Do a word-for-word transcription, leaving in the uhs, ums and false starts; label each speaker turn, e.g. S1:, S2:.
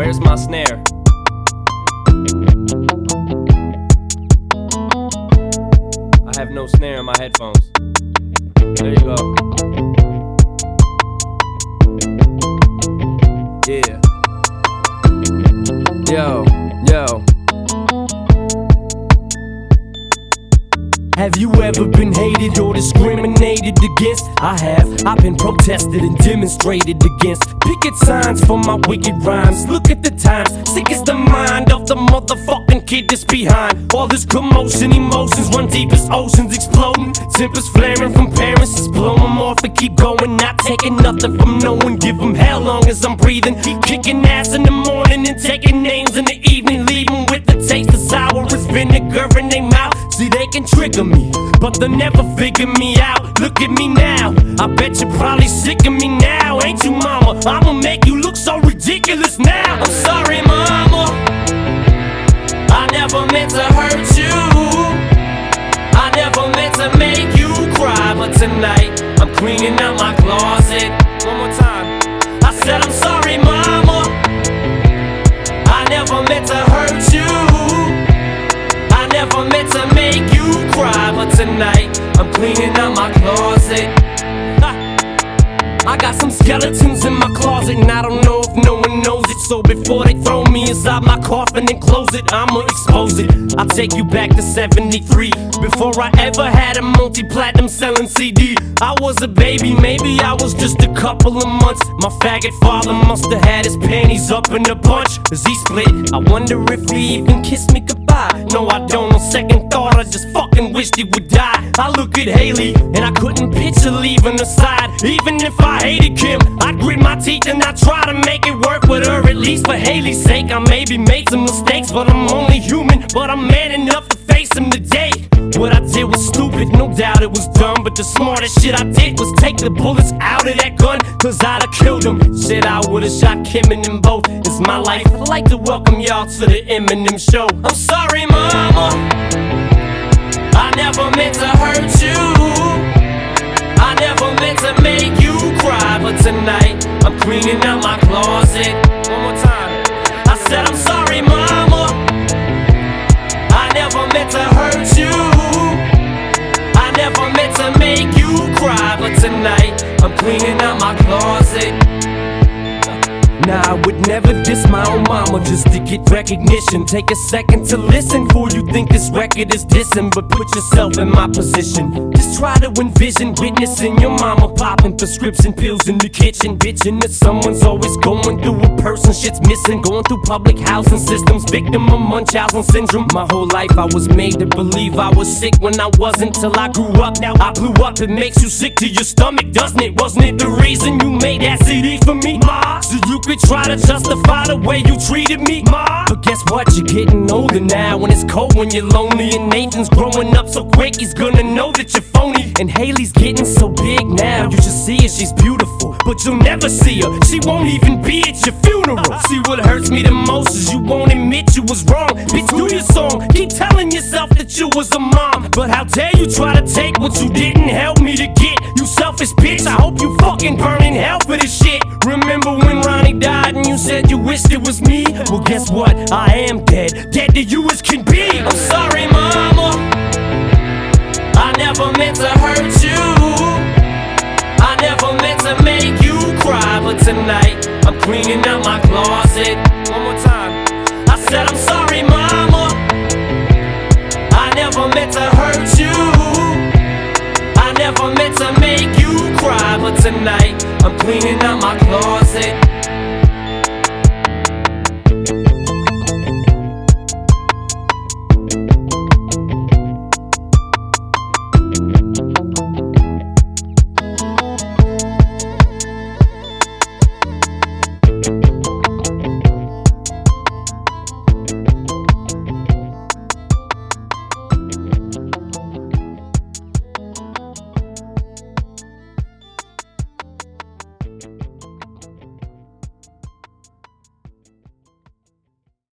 S1: Where's my snare? I have no snare in my headphones. There you go. Yeah. Yo, yo.
S2: Have you ever been hated or discriminated against? I have. I've been protested and demonstrated against. Picket signs for my wicked rhymes. Look at the times. Sick is the mind of the motherfucking kid that's behind. All this commotion, emotions run deep as oceans exploding. Tempers flaring from parents, just blow them off and keep going. Not taking nothing from no one. Give them hell long as I'm breathing. Keep kicking ass in the morning and taking names in the evening. Leaving with the taste of sour as vinegar in their mouth. See, they can trigger me, but they'll never figure me out. Look at me now, I bet you're probably sick of me now. Ain't you, mama? I'ma make you look so ridiculous now. I'm sorry, mama, I never meant to hurt you. I never meant to make you cry, but tonight I'm cleaning out my closet. One more time, I said I'm sorry, mama, I never meant to hurt you. I never meant to make you cry, but tonight I'm cleaning out my closet. I got some skeletons in my closet, and I don't know if no one knows it. So before they throw me inside my coffin and close it, I'ma expose it. I'll take you back to seventy-three, before I ever had a multi-platinum selling C D. I was a baby, maybe I was just a couple of months. My faggot father must have had his panties up in a bunch, as he split. I wonder if he even kissed me goodbye. No, I don't. On second thought, I just fucking wished he would die. I look at Haley, and I couldn't picture leaving her side. Even if I hated Kim, I grit my teeth and I try to make it work with her. At least for Haley's sake, I maybe made some mistakes, but I'm only human. But I'm man enough to face them today. What I did was stupid, no doubt it was dumb, but the smartest shit I did was take the bullets out of that gun, cause I'd have killed him. Shit, I would've shot Kim and them both. It's my life. I'd like to welcome y'all to the Eminem show. I'm sorry, mama, I never meant to hurt you. I never meant to make you cry, but tonight I'm cleaning out my closet. One more time, I said I'm sorry, mama, I never meant to hurt you. I never meant to make you cry, but tonight I'm cleaning out my closet. Nah, I would never diss my own mama just to get recognition. Take a second to listen before you think this record is dissing, but put yourself in my position. Just try to envision witnessing your mama popping prescription pills in the kitchen, bitching that someone's always going through a person shit's missing. Going through public housing systems, victim of Munchausen syndrome. My whole life I was made to believe I was sick when I wasn't, till I grew up. Now I blew up. It makes you sick to your stomach, doesn't it? Wasn't it the reason you made that C D for me, ma? So you could try to justify the way you treated me, ma. But guess what? You're getting older now, when it's cold, when you're lonely. And Nathan's growing up so quick, he's gonna know that you're phony. And Haley's getting so big now, you should see her, she's beautiful, but you'll never see her. She won't even be at your funeral. See, what hurts me the most is you won't admit you was wrong. Bitch, do your song, keep telling yourself that you was a mom. But how dare you try to take what you didn't help me to get, you selfish bitch. I hope you fucking burn in hell for this shit. Remember when Ronnie died and you said you wished it was me? Well, guess what? I am dead, dead to you as can be. I'm sorry, mama, I never meant to hurt you. I never meant to make you cry, but tonight I'm cleaning out my closet. One more time, I said I'm sorry, mama, I never meant to hurt you. I never meant to make you cry, but tonight I'm cleaning out my closet.